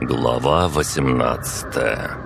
Глава 18.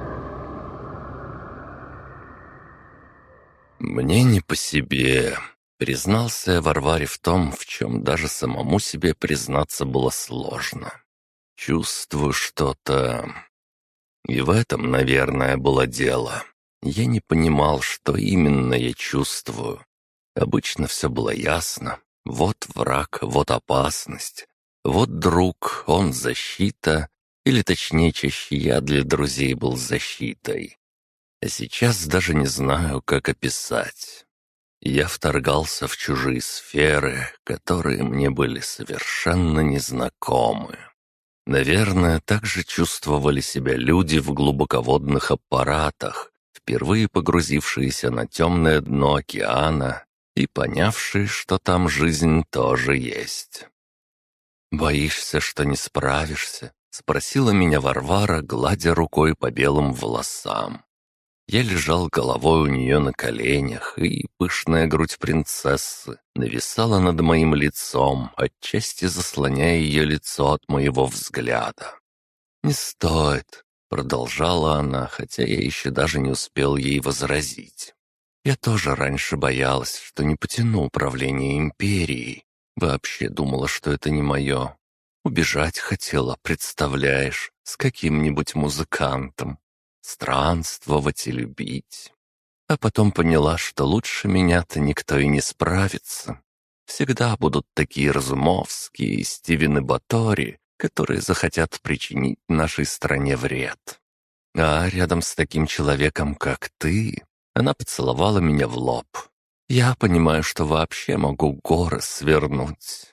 «Мне не по себе», — признался я Варваре в том, в чем даже самому себе признаться было сложно. «Чувствую что-то...» И в этом, наверное, было дело. Я не понимал, что именно я чувствую. Обычно все было ясно. Вот враг, вот опасность. Вот друг, он защита. Или точнее, чаще я для друзей был защитой. А сейчас даже не знаю, как описать. Я вторгался в чужие сферы, которые мне были совершенно незнакомы. Наверное, так же чувствовали себя люди в глубоководных аппаратах, впервые погрузившиеся на темное дно океана и понявшие, что там жизнь тоже есть. «Боишься, что не справишься?» — спросила меня Варвара, гладя рукой по белым волосам. Я лежал головой у нее на коленях, и пышная грудь принцессы нависала над моим лицом, отчасти заслоняя ее лицо от моего взгляда. «Не стоит», — продолжала она, хотя я еще даже не успел ей возразить. «Я тоже раньше боялась, что не потяну управление империей. Вообще думала, что это не мое. Убежать хотела, представляешь, с каким-нибудь музыкантом. Странствовать и любить. А потом поняла, что лучше меня-то никто и не справится. Всегда будут такие Разумовские и Стивены Батори, которые захотят причинить нашей стране вред. А рядом с таким человеком, как ты, она поцеловала меня в лоб. Я понимаю, что вообще могу горы свернуть.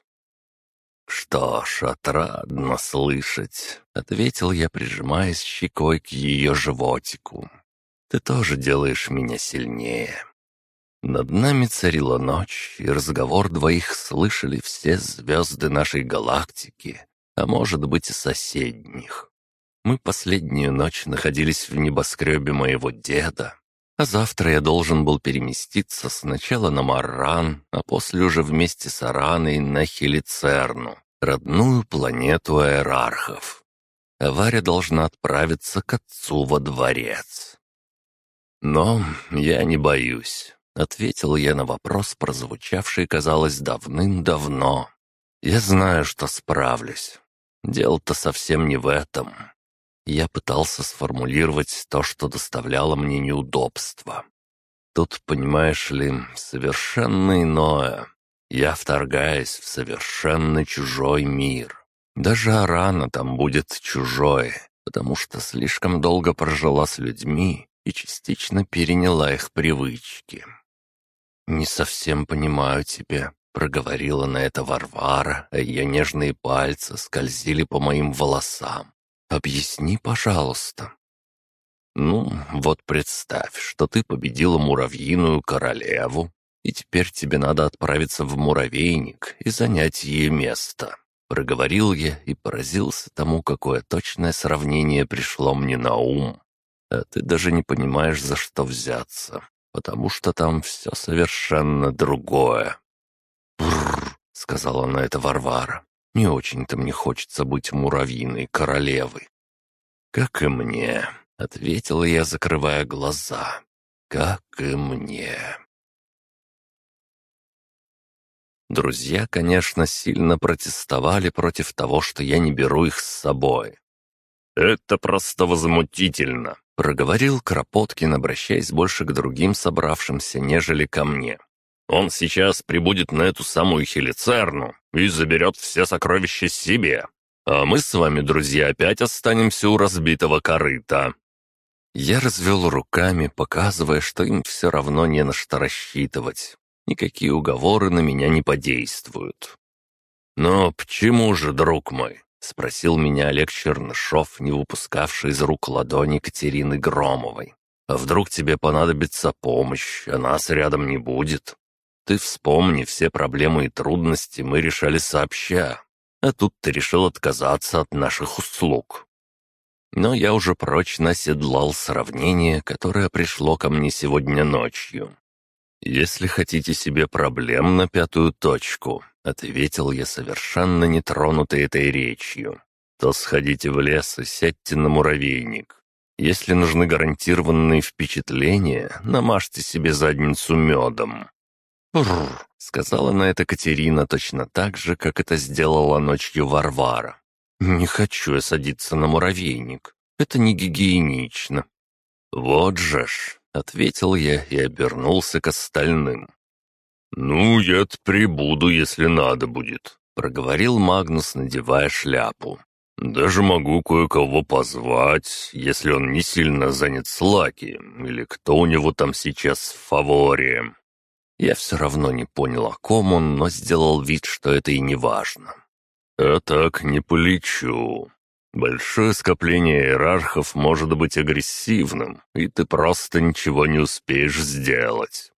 «Что ж, отрадно слышать», — ответил я, прижимаясь щекой к ее животику. «Ты тоже делаешь меня сильнее». Над нами царила ночь, и разговор двоих слышали все звезды нашей галактики, а может быть и соседних. Мы последнюю ночь находились в небоскребе моего деда, а завтра я должен был переместиться сначала на Марран, а после уже вместе с Араной на Хелицерну, родную планету аэрархов. А Варя должна отправиться к отцу во дворец. «Но я не боюсь», — ответил я на вопрос, прозвучавший, казалось, давным-давно. «Я знаю, что справлюсь. Дело-то совсем не в этом». Я пытался сформулировать то, что доставляло мне неудобства. Тут, понимаешь ли, совершенно иное. Я вторгаюсь в совершенно чужой мир. Даже Арана там будет чужой, потому что слишком долго прожила с людьми и частично переняла их привычки. «Не совсем понимаю тебя», — проговорила на это Варвара, а ее нежные пальцы скользили по моим волосам. «Объясни, пожалуйста». «Ну, вот представь, что ты победила муравьиную королеву, и теперь тебе надо отправиться в муравейник и занять ее место», — проговорил я и поразился тому, какое точное сравнение пришло мне на ум. «А ты даже не понимаешь, за что взяться, потому что там все совершенно другое». «Бррр», — сказала на это Варвара. «Не очень-то мне хочется быть муравьиной королевой». «Как и мне», — ответил я, закрывая глаза. «Как и мне». Друзья, конечно, сильно протестовали против того, что я не беру их с собой. «Это просто возмутительно», — проговорил Кропоткин, обращаясь больше к другим собравшимся, нежели ко мне. «Он сейчас прибудет на эту самую Хелицерну и заберет все сокровища себе. А мы с вами, друзья, опять останемся у разбитого корыта». Я развел руками, показывая, что им все равно не на что рассчитывать. Никакие уговоры на меня не подействуют. «Но почему же, друг мой?» — спросил меня Олег Чернышов, не выпускавший из рук ладони Катерины Громовой. «А вдруг тебе понадобится помощь, а нас рядом не будет? Ты вспомни, все проблемы и трудности мы решали сообща, а тут ты решил отказаться от наших услуг». Но я уже прочно оседлал сравнение, которое пришло ко мне сегодня ночью. «Если хотите себе проблем на пятую точку», — ответил я, совершенно не тронутый этой речью, то сходите в лес и сядьте на муравейник. Если нужны гарантированные впечатления, намажьте себе задницу медом». «Бррр», — сказала на это Катерина точно так же, как это сделала ночью Варвара. «Не хочу я садиться на муравейник. Это не гигиенично». «Вот же ж», — ответил я и обернулся к остальным. «Ну, я-то прибуду, если надо будет», — проговорил Магнус, надевая шляпу. «Даже могу кое-кого позвать, если он не сильно занят с Лаки, или кто у него там сейчас в фаворе». Я все равно не понял, о ком он, но сделал вид, что это и не важно. «А так не полечу. Большое скопление иерархов может быть агрессивным, и ты просто ничего не успеешь сделать».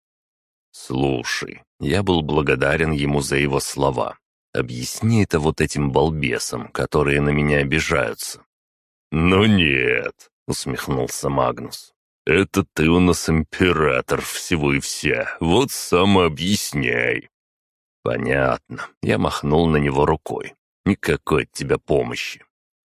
«Слушай, я был благодарен ему за его слова. Объясни это вот этим балбесам, которые на меня обижаются». «Ну нет», — усмехнулся Магнус. «Это ты у нас император всего и вся, вот сам и объясняй». «Понятно», — я махнул на него рукой. «Никакой от тебя помощи».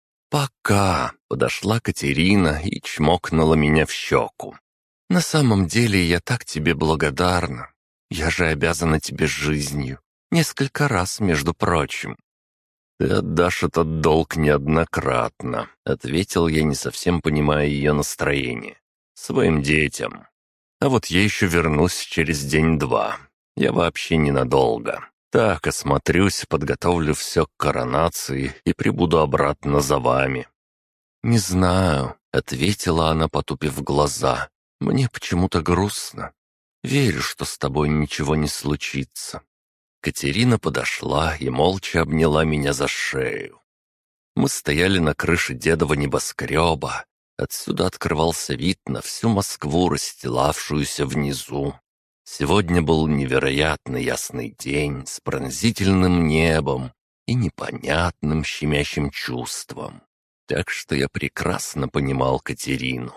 «Пока», — подошла Катерина и чмокнула меня в щеку. «На самом деле я так тебе благодарна. Я же обязана тебе жизнью. Несколько раз, между прочим». «Ты отдашь этот долг неоднократно», — ответил я, не совсем понимая ее настроение. «Своим детям. А вот я еще вернусь через день-два. Я вообще ненадолго. Так, осмотрюсь, подготовлю все к коронации и прибуду обратно за вами». «Не знаю», — ответила она, потупив глаза. «Мне почему-то грустно. Верю, что с тобой ничего не случится». Катерина подошла и молча обняла меня за шею. Мы стояли на крыше дедова небоскреба. Отсюда открывался вид на всю Москву, расстилавшуюся внизу. Сегодня был невероятно ясный день с пронзительным небом и непонятным щемящим чувством. Так что я прекрасно понимал Катерину.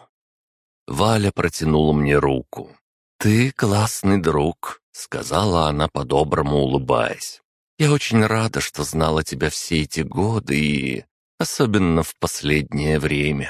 Валя протянула мне руку. «Ты классный друг», — сказала она, по-доброму улыбаясь. «Я очень рада, что знала тебя все эти годы и... особенно в последнее время».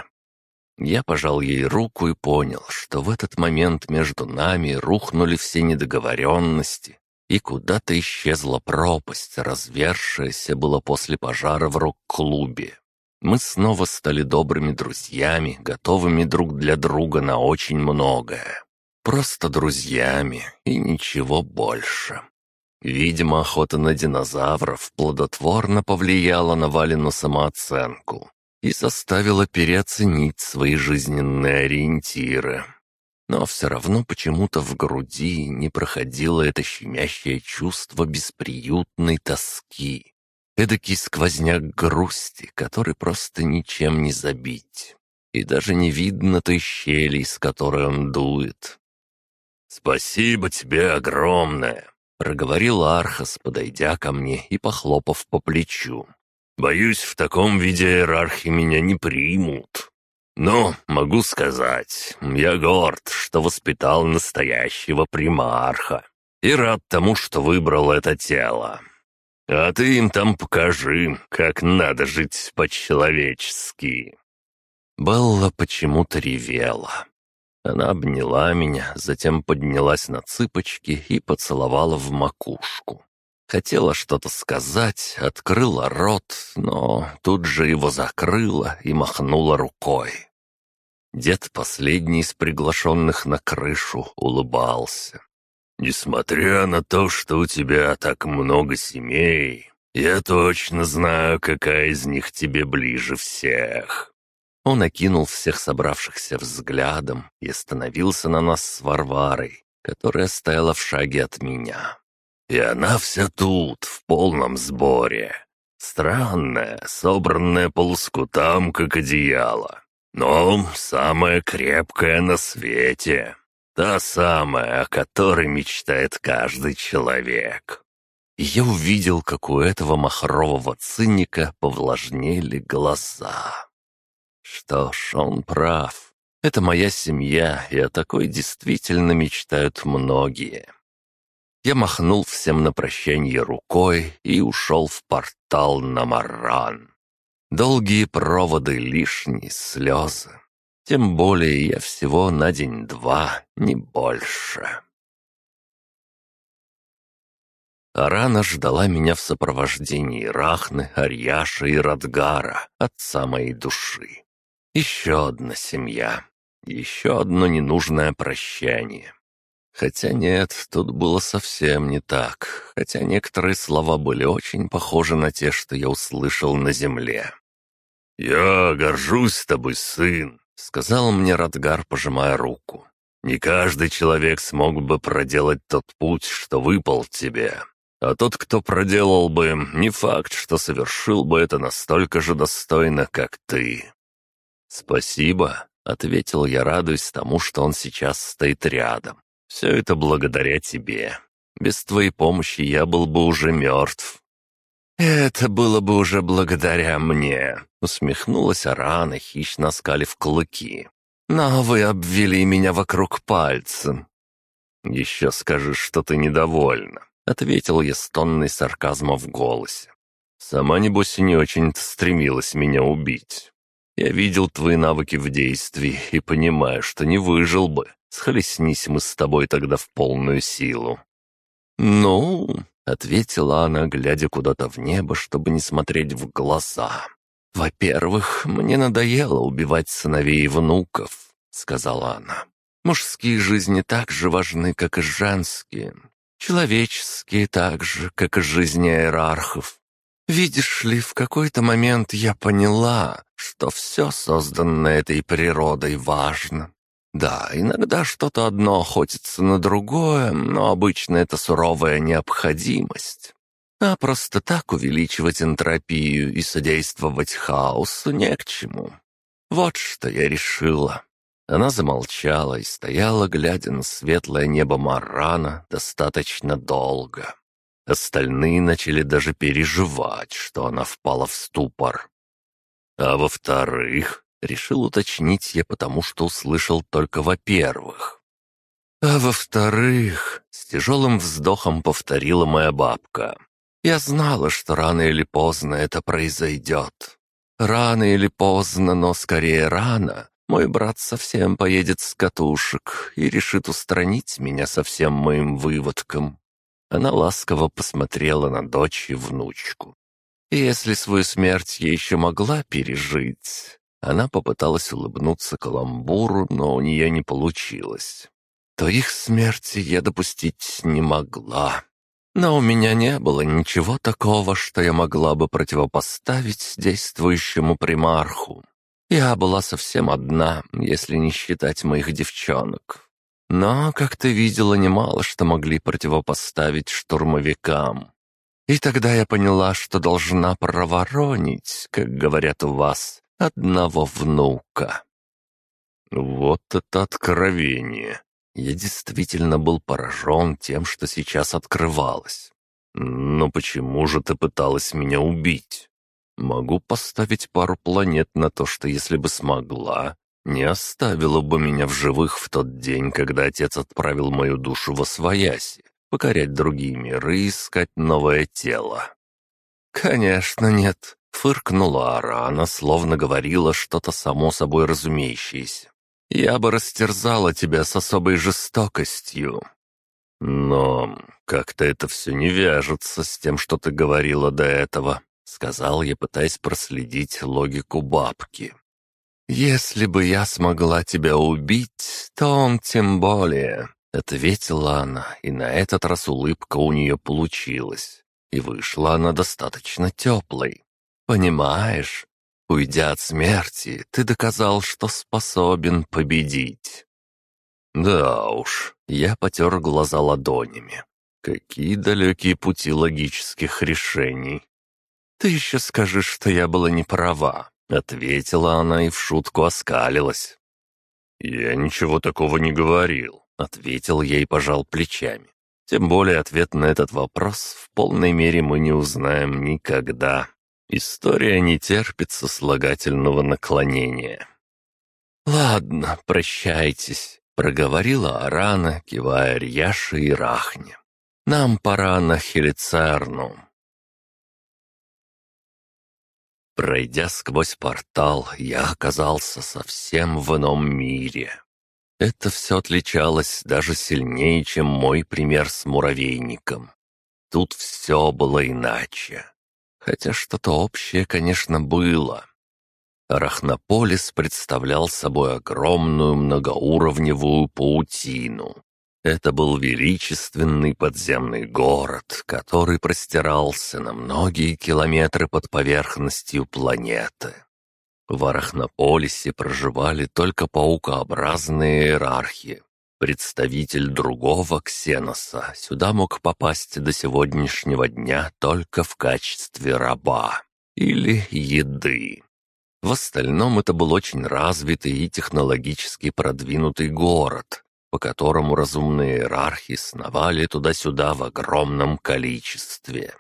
Я пожал ей руку и понял, что в этот момент между нами рухнули все недоговоренности, и куда-то исчезла пропасть, развершаяся была после пожара в рок-клубе. Мы снова стали добрыми друзьями, готовыми друг для друга на очень многое. Просто друзьями и ничего больше. Видимо, охота на динозавров плодотворно повлияла на Валину самооценку и заставила переоценить свои жизненные ориентиры. Но все равно почему-то в груди не проходило это щемящее чувство бесприютной тоски. Эдакий сквозняк грусти, который просто ничем не забить. И даже не видно той щели, из которой он дует. «Спасибо тебе огромное», — проговорил Архас, подойдя ко мне и похлопав по плечу. «Боюсь, в таком виде иерархи меня не примут. Но могу сказать, я горд, что воспитал настоящего примарха и рад тому, что выбрал это тело. А ты им там покажи, как надо жить по-человечески». Белла почему-то ревела. Она обняла меня, затем поднялась на цыпочки и поцеловала в макушку. Хотела что-то сказать, открыла рот, но тут же его закрыла и махнула рукой. Дед, последний из приглашенных на крышу, улыбался. «Несмотря на то, что у тебя так много семей, я точно знаю, какая из них тебе ближе всех». Он окинул всех собравшихся взглядом и остановился на нас с Варварой, которая стояла в шаге от меня. «И она вся тут, в полном сборе. Странная, собранная по лоскутам, как одеяло. Но самая крепкая на свете. Та самая, о которой мечтает каждый человек». И я увидел, как у этого махрового циника повлажнели глаза. Что ж, он прав. Это моя семья, и о такой действительно мечтают многие. Я махнул всем на прощанье рукой и ушел в портал на Марран. Долгие проводы, лишние слезы. Тем более я всего на день-два, не больше. Арана ждала меня в сопровождении Рахны, Арьяша и Радгара, отца моей души. Еще одна семья, еще одно ненужное прощание. Хотя нет, тут было совсем не так, хотя некоторые слова были очень похожи на те, что я услышал на земле. «Я горжусь тобой, сын», — сказал мне Радгар, пожимая руку. «Не каждый человек смог бы проделать тот путь, что выпал тебе. А тот, кто проделал бы, не факт, что совершил бы это настолько же достойно, как ты». «Спасибо», — ответил я, радуясь тому, что он сейчас стоит рядом. «Все это благодаря тебе. Без твоей помощи я был бы уже мертв». «Это было бы уже благодаря мне», — усмехнулась Арана, хищно оскалив клыки. «Но вы обвели меня вокруг пальца». «Еще скажешь, что ты недовольна», — ответил я с тонной сарказма в голосе. «Сама, небось, и не очень-то стремилась меня убить. Я видел твои навыки в действии и понимаю, что не выжил бы, схлестнись мы с тобой тогда в полную силу». «Ну», — ответила она, глядя куда-то в небо, чтобы не смотреть в глаза. «Во-первых, мне надоело убивать сыновей и внуков», — сказала она. «Мужские жизни так же важны, как и женские. Человеческие так же, как и жизни иерархов. Видишь ли, в какой-то момент я поняла, что все созданное этой природой важно. Да, иногда что-то одно охотится на другое, но обычно это суровая необходимость. А просто так увеличивать энтропию и содействовать хаосу не к чему. Вот что я решила». Она замолчала и стояла, глядя на светлое небо Маррана достаточно долго. Остальные начали даже переживать, что она впала в ступор. «А во-вторых», — решил уточнить я, потому что услышал только «во-первых». «А во-вторых», — с тяжелым вздохом повторила моя бабка, «я знала, что рано или поздно это произойдет. Рано или поздно, но скорее рано, мой брат совсем поедет с катушек и решит устранить меня со всем моим выводком». Она ласково посмотрела на дочь и внучку. И если свою смерть я еще могла пережить, она попыталась улыбнуться каламбуру, но у нее не получилось, то их смерти я допустить не могла. Но у меня не было ничего такого, что я могла бы противопоставить действующему примарху. Я была совсем одна, если не считать моих девчонок. Но, как ты видела, немало что могли противопоставить штурмовикам. И тогда я поняла, что должна проворонить, как говорят у вас, одного внука. Вот это откровение! Я действительно был поражен тем, что сейчас открывалось. Но почему же ты пыталась меня убить? Могу поставить пару планет на то, что если бы смогла, не оставила бы меня в живых в тот день, когда отец отправил мою душу во свояси, покорять другие миры и искать новое тело. «Конечно нет», — фыркнула Арана, словно говорила что-то само собой разумеющееся. «Я бы растерзала тебя с особой жестокостью». «Но как-то это все не вяжется с тем, что ты говорила до этого», — сказал я, пытаясь проследить логику бабки. «Если бы я смогла тебя убить, то он тем более», — ответила она, и на этот раз улыбка у нее получилась. И вышла она достаточно теплой. «Понимаешь, уйдя от смерти, ты доказал, что способен победить». Да уж, я потер глаза ладонями. Какие далекие пути логических решений. «Ты еще скажи, что я была не права», — ответила она и в шутку оскалилась. «Я ничего такого не говорил», — ответил я и пожал плечами. Тем более ответ на этот вопрос в полной мере мы не узнаем никогда. История не терпит сослагательного наклонения. «Ладно, прощайтесь», — проговорила Арана, кивая Рьяше и Рахне. «Нам пора на Хелицерну». Пройдя сквозь портал, я оказался совсем в ином мире. Это все отличалось даже сильнее, чем мой пример с муравейником. Тут все было иначе. Хотя что-то общее, конечно, было. Арахнополис представлял собой огромную многоуровневую паутину. Это был величественный подземный город, который простирался на многие километры под поверхностью планеты. В Арахнополисе проживали только паукообразные иерархи. Представитель другого ксеноса сюда мог попасть до сегодняшнего дня только в качестве раба или еды. В остальном это был очень развитый и технологически продвинутый город, по которому разумные иерархи сновали туда-сюда в огромном количестве.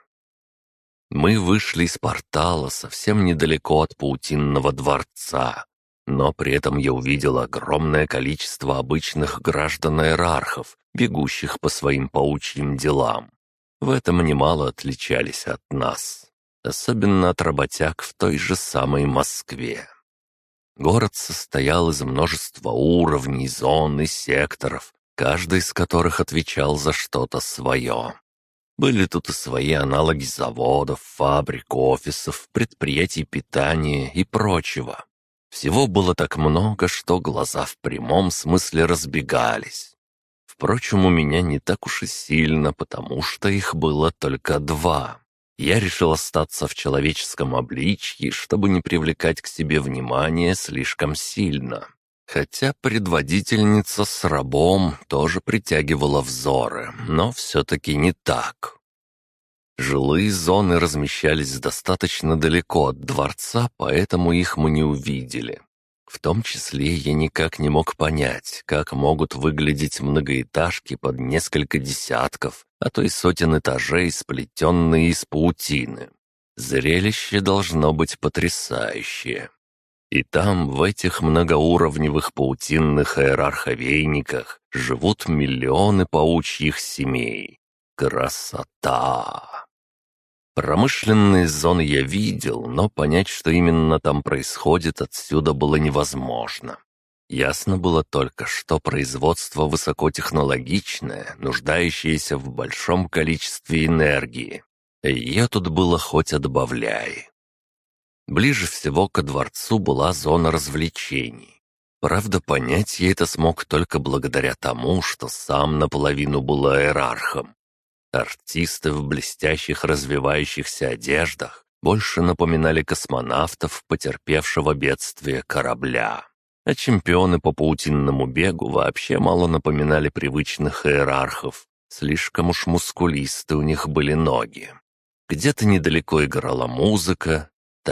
Мы вышли из портала совсем недалеко от паутинного дворца, но при этом я увидел огромное количество обычных граждан-иерархов, бегущих по своим паучьим делам. В этом немало отличались от нас, особенно от работяг в той же самой Москве. Город состоял из множества уровней, зон и секторов, каждый из которых отвечал за что-то свое. Были тут и свои аналоги заводов, фабрик, офисов, предприятий питания и прочего. Всего было так много, что глаза в прямом смысле разбегались. Впрочем, у меня не так уж и сильно, потому что их было только 2. Я решил остаться в человеческом обличье, чтобы не привлекать к себе внимание слишком сильно. Хотя предводительница с рабом тоже притягивала взоры, но все-таки не так. Жилые зоны размещались достаточно далеко от дворца, поэтому их мы не увидели. В том числе я никак не мог понять, как могут выглядеть многоэтажки под несколько десятков, а то и сотен этажей, сплетенные из паутины. Зрелище должно быть потрясающее. И там, в этих многоуровневых паутинных иерарховейниках, живут миллионы паучьих семей. Красота! Промышленные зоны я видел, но понять, что именно там происходит, отсюда было невозможно. Ясно было только, что производство высокотехнологичное, нуждающееся в большом количестве энергии. Ее тут было хоть отбавляй. Ближе всего ко дворцу была зона развлечений. Правда, понять я это смог только благодаря тому, что сам наполовину был иерархом. Артисты в блестящих развивающихся одеждах больше напоминали космонавтов, потерпевшего бедствие корабля. А чемпионы по паутинному бегу вообще мало напоминали привычных иерархов. Слишком уж мускулисты у них были ноги. Где-то недалеко играла музыка,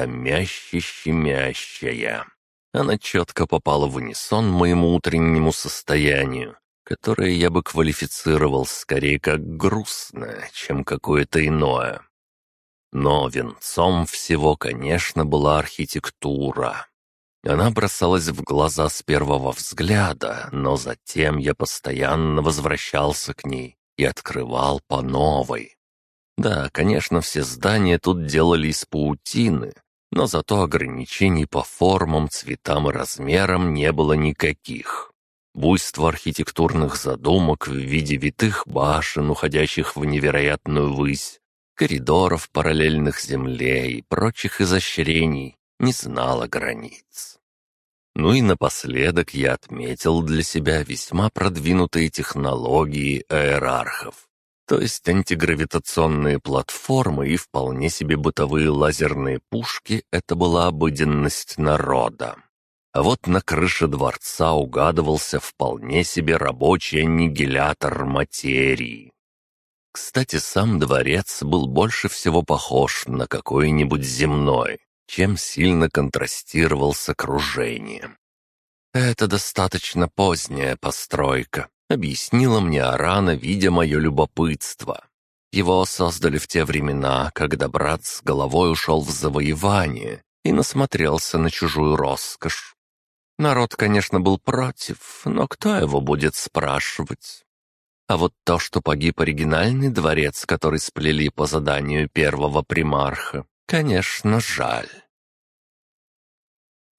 томяще-щемящая. Она четко попала в унисон моему утреннему состоянию, которое я бы квалифицировал скорее как грустное, чем какое-то иное. Но венцом всего, конечно, была архитектура. Она бросалась в глаза с первого взгляда, но затем я постоянно возвращался к ней и открывал по новой. Да, конечно, все здания тут делали из паутины, но зато ограничений по формам, цветам и размерам не было никаких. Буйство архитектурных задумок в виде витых башен, уходящих в невероятную высь, коридоров, параллельных земле и прочих изощрений, не знало границ. Ну и напоследок я отметил для себя весьма продвинутые технологии иерархов. То есть антигравитационные платформы и вполне себе бытовые лазерные пушки — это была обыденность народа. А вот на крыше дворца угадывался вполне себе рабочий аннигилятор материи. Кстати, сам дворец был больше всего похож на какой-нибудь земной, чем сильно контрастировал с окружением. «Это достаточно поздняя постройка», — объяснила мне Арана, видя мое любопытство. «Его создали в те времена, когда брат с головой ушел в завоевание и насмотрелся на чужую роскошь. Народ, конечно, был против, но кто его будет спрашивать? А вот то, что погиб оригинальный дворец, который сплели по заданию первого примарха, конечно, жаль.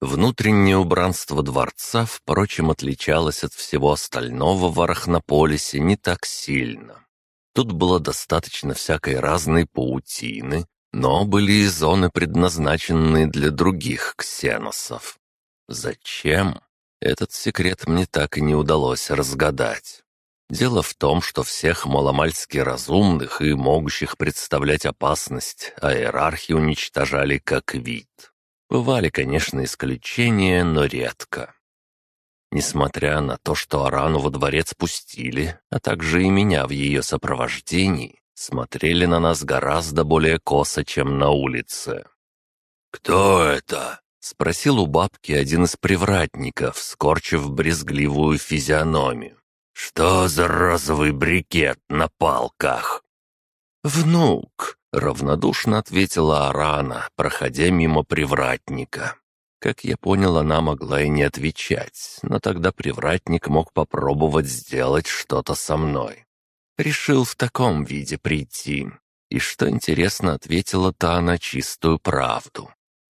Внутреннее убранство дворца, впрочем, отличалось от всего остального в Арахнополисе не так сильно. Тут было достаточно всякой разной паутины, но были и зоны, предназначенные для других ксеносов. Зачем? Этот секрет мне так и не удалось разгадать. Дело в том, что всех маломальски разумных и могущих представлять опасность аэрархи уничтожали как вид. Бывали, конечно, исключения, но редко. Несмотря на то, что Арану во дворец пустили, а также и меня в ее сопровождении, смотрели на нас гораздо более косо, чем на улице. «Кто это?» — спросил у бабки один из привратников, скорчив брезгливую физиономию. «Что за розовый брикет на палках?» «Внук», — равнодушно ответила Арана, проходя мимо привратника. Как я понял, она могла и не отвечать, но тогда привратник мог попробовать сделать что-то со мной. Решил в таком виде прийти. И что интересно, ответила-то она чистую правду.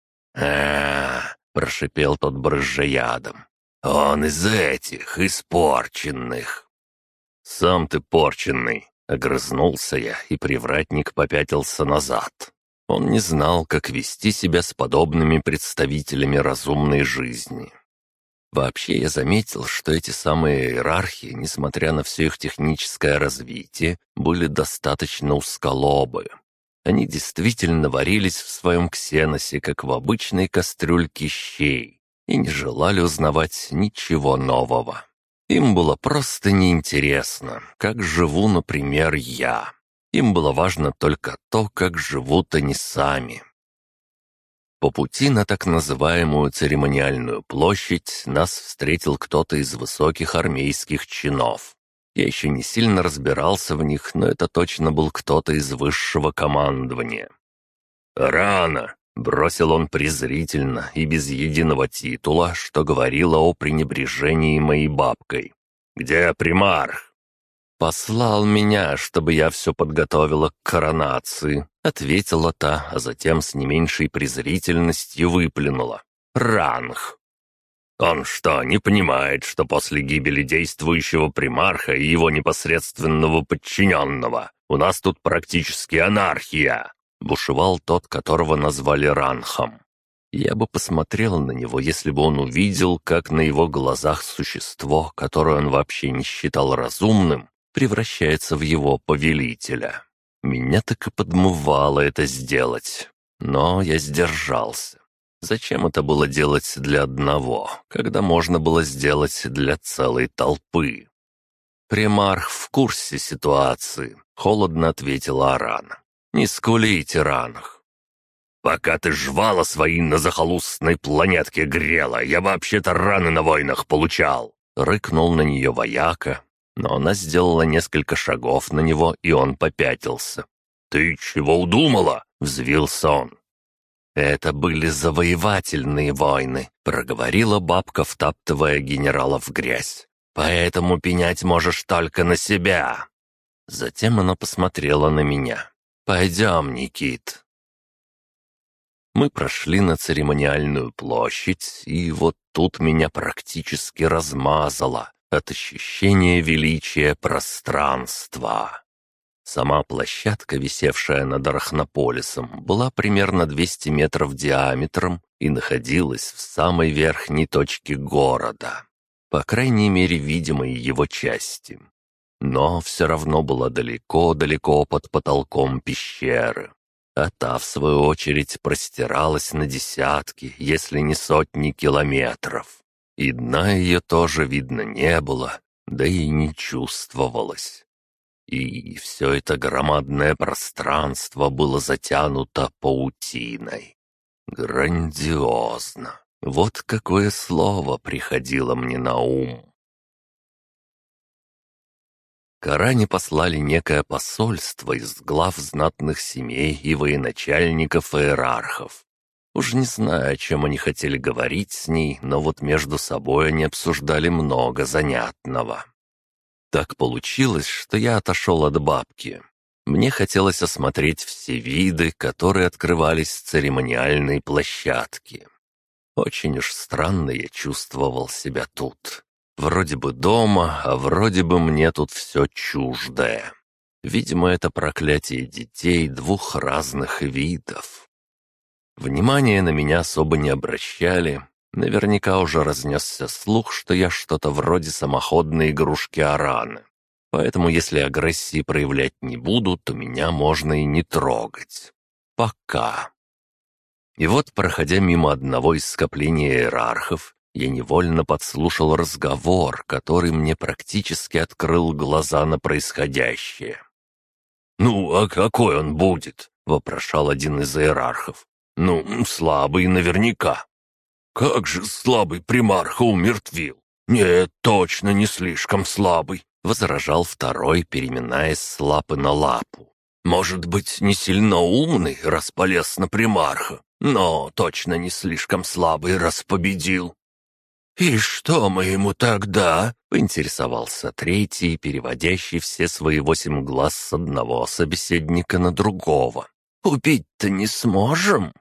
Прошипел тот, брызжа ядом. «Он из этих, испорченных». «Сам ты порченный», — огрызнулся я, и привратник попятился назад. Он не знал, как вести себя с подобными представителями разумной жизни. Вообще я заметил, что эти самые иерархи, несмотря на все их техническое развитие, были достаточно узколобы. Они действительно варились в своем ксеносе, как в обычной кастрюльке щей, и не желали узнавать ничего нового. Им было просто неинтересно, как живу, например, я. Им было важно только то, как живут они сами. По пути на так называемую церемониальную площадь нас встретил кто-то из высоких армейских чинов. Я еще не сильно разбирался в них, но это точно был кто-то из высшего командования. «Рано!» — бросил он презрительно и без единого титула, что говорило о пренебрежении моей бабкой. «Где примарх?» «Послал меня, чтобы я все подготовила к коронации», — ответила та, а затем с не меньшей презрительностью выплюнула. «Ранг!» «Он что, не понимает, что после гибели действующего примарха и его непосредственного подчиненного у нас тут практически анархия?» — бушевал тот, которого назвали Ранхом. Я бы посмотрел на него, если бы он увидел, как на его глазах существо, которое он вообще не считал разумным, превращается в его повелителя. Меня так и подмывало это сделать, но я сдержался. Зачем это было делать для одного, когда можно было сделать для целой толпы? «Примарх в курсе ситуации», — холодно ответила Арана. «Не скулите, Ранх». «Пока ты жвала свои на захолустной планетке грела, я вообще-то раны на войнах получал», — рыкнул на нее вояка, но она сделала несколько шагов на него, и он попятился. «Ты чего удумала?» — взвился он. «Это были завоевательные войны», — проговорила бабка, втаптывая генерала в грязь. «Поэтому пенять можешь только на себя». Затем она посмотрела на меня. «Пойдем, Никит». Мы прошли на церемониальную площадь, и вот тут меня практически размазало от ощущения величия пространства. Сама площадка, висевшая над Арахнополисом, была примерно 200 метров диаметром и находилась в самой верхней точке города, по крайней мере, видимой его части. Но все равно была далеко-далеко под потолком пещеры, а та, в свою очередь, простиралась на десятки, если не сотни километров. И дна ее тоже видно не было, да и не чувствовалось. И все это громадное пространство было затянуто паутиной. Грандиозно. Вот какое слово приходило мне на ум. К Аране послали некое посольство из глав знатных семей и военачальников и иерархов. Уж не знаю, о чем они хотели говорить с ней, но вот между собой они обсуждали много занятного. Так получилось, что я отошел от бабки. Мне хотелось осмотреть все виды, которые открывались с церемониальной площадки. Очень уж странно я чувствовал себя тут. Вроде бы дома, а вроде бы мне тут все чуждое. Видимо, это проклятие детей двух разных видов. Внимания на меня особо не обращали. Наверняка уже разнесся слух, что я что-то вроде самоходной игрушки Араны. Поэтому если агрессии проявлять не буду, то меня можно и не трогать. Пока. И вот, проходя мимо одного из скоплений иерархов, я невольно подслушал разговор, который мне практически открыл глаза на происходящее. «Ну, а какой он будет?» — вопрошал один из иерархов. «Ну, слабый наверняка». «Как же слабый примарха умертвил? Нет, точно не слишком слабый», — возражал второй, переминаясь с лапы на лапу. «Может быть, не сильно умный, раз полез на примарха, но точно не слишком слабый, раз победил». «И что мы ему тогда?» — поинтересовался третий, переводящий все свои 8 глаз с одного собеседника на другого. «Убить-то не сможем?»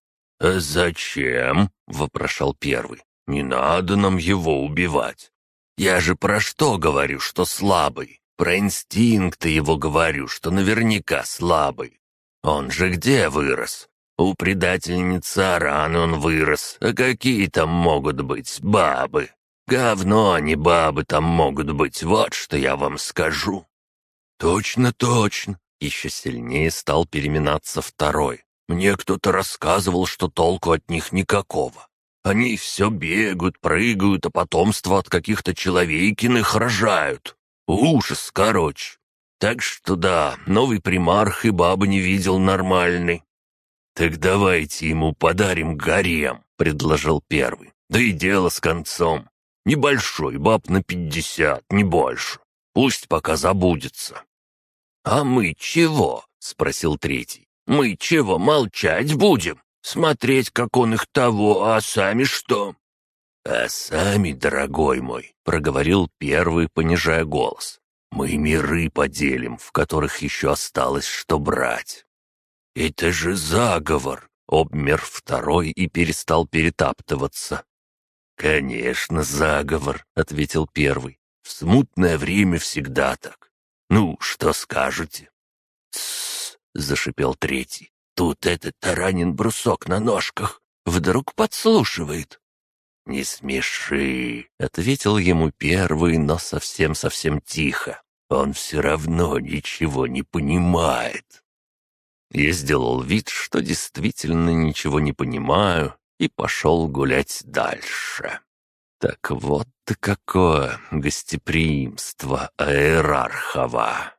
«А зачем?» — вопрошал первый. «Не надо нам его убивать. Я же про что говорю, что слабый? Про инстинкты его говорю, что наверняка слабый. Он же где вырос? У предательницы Араны он вырос. А какие там могут быть бабы? Говно, а не бабы там могут быть, вот что я вам скажу». «Точно, точно!» — еще сильнее стал переминаться второй. «Мне кто-то рассказывал, что толку от них никакого. Они все бегают, прыгают, а потомство от каких-то человейкиных рожают. Ужас, короче. Так что да, новый примарх и бабы не видел нормальный». «Так давайте ему подарим гарем», — предложил первый. «Да и дело с концом. Небольшой, баб на 50, не больше. Пусть пока забудется». «А мы чего?» — спросил третий. «Мы чего, молчать будем? Смотреть, как он их того, а сами что?» «А сами, дорогой мой», — проговорил первый, понижая голос, «мы миры поделим, в которых еще осталось что брать». «Это же заговор!» — обмер второй и перестал перетаптываться. «Конечно, заговор», — ответил первый. «В смутное время всегда так. Ну, что скажете?» «Тссс», — зашипел третий. «Тут этот таранин брусок на ножках. Вдруг подслушивает». «Не смеши», — ответил ему первый, но совсем-совсем тихо. «Он все равно ничего не понимает». Я сделал вид, что действительно ничего не понимаю, и пошел гулять дальше. Так вот ты какое гостеприимство Аэрархова.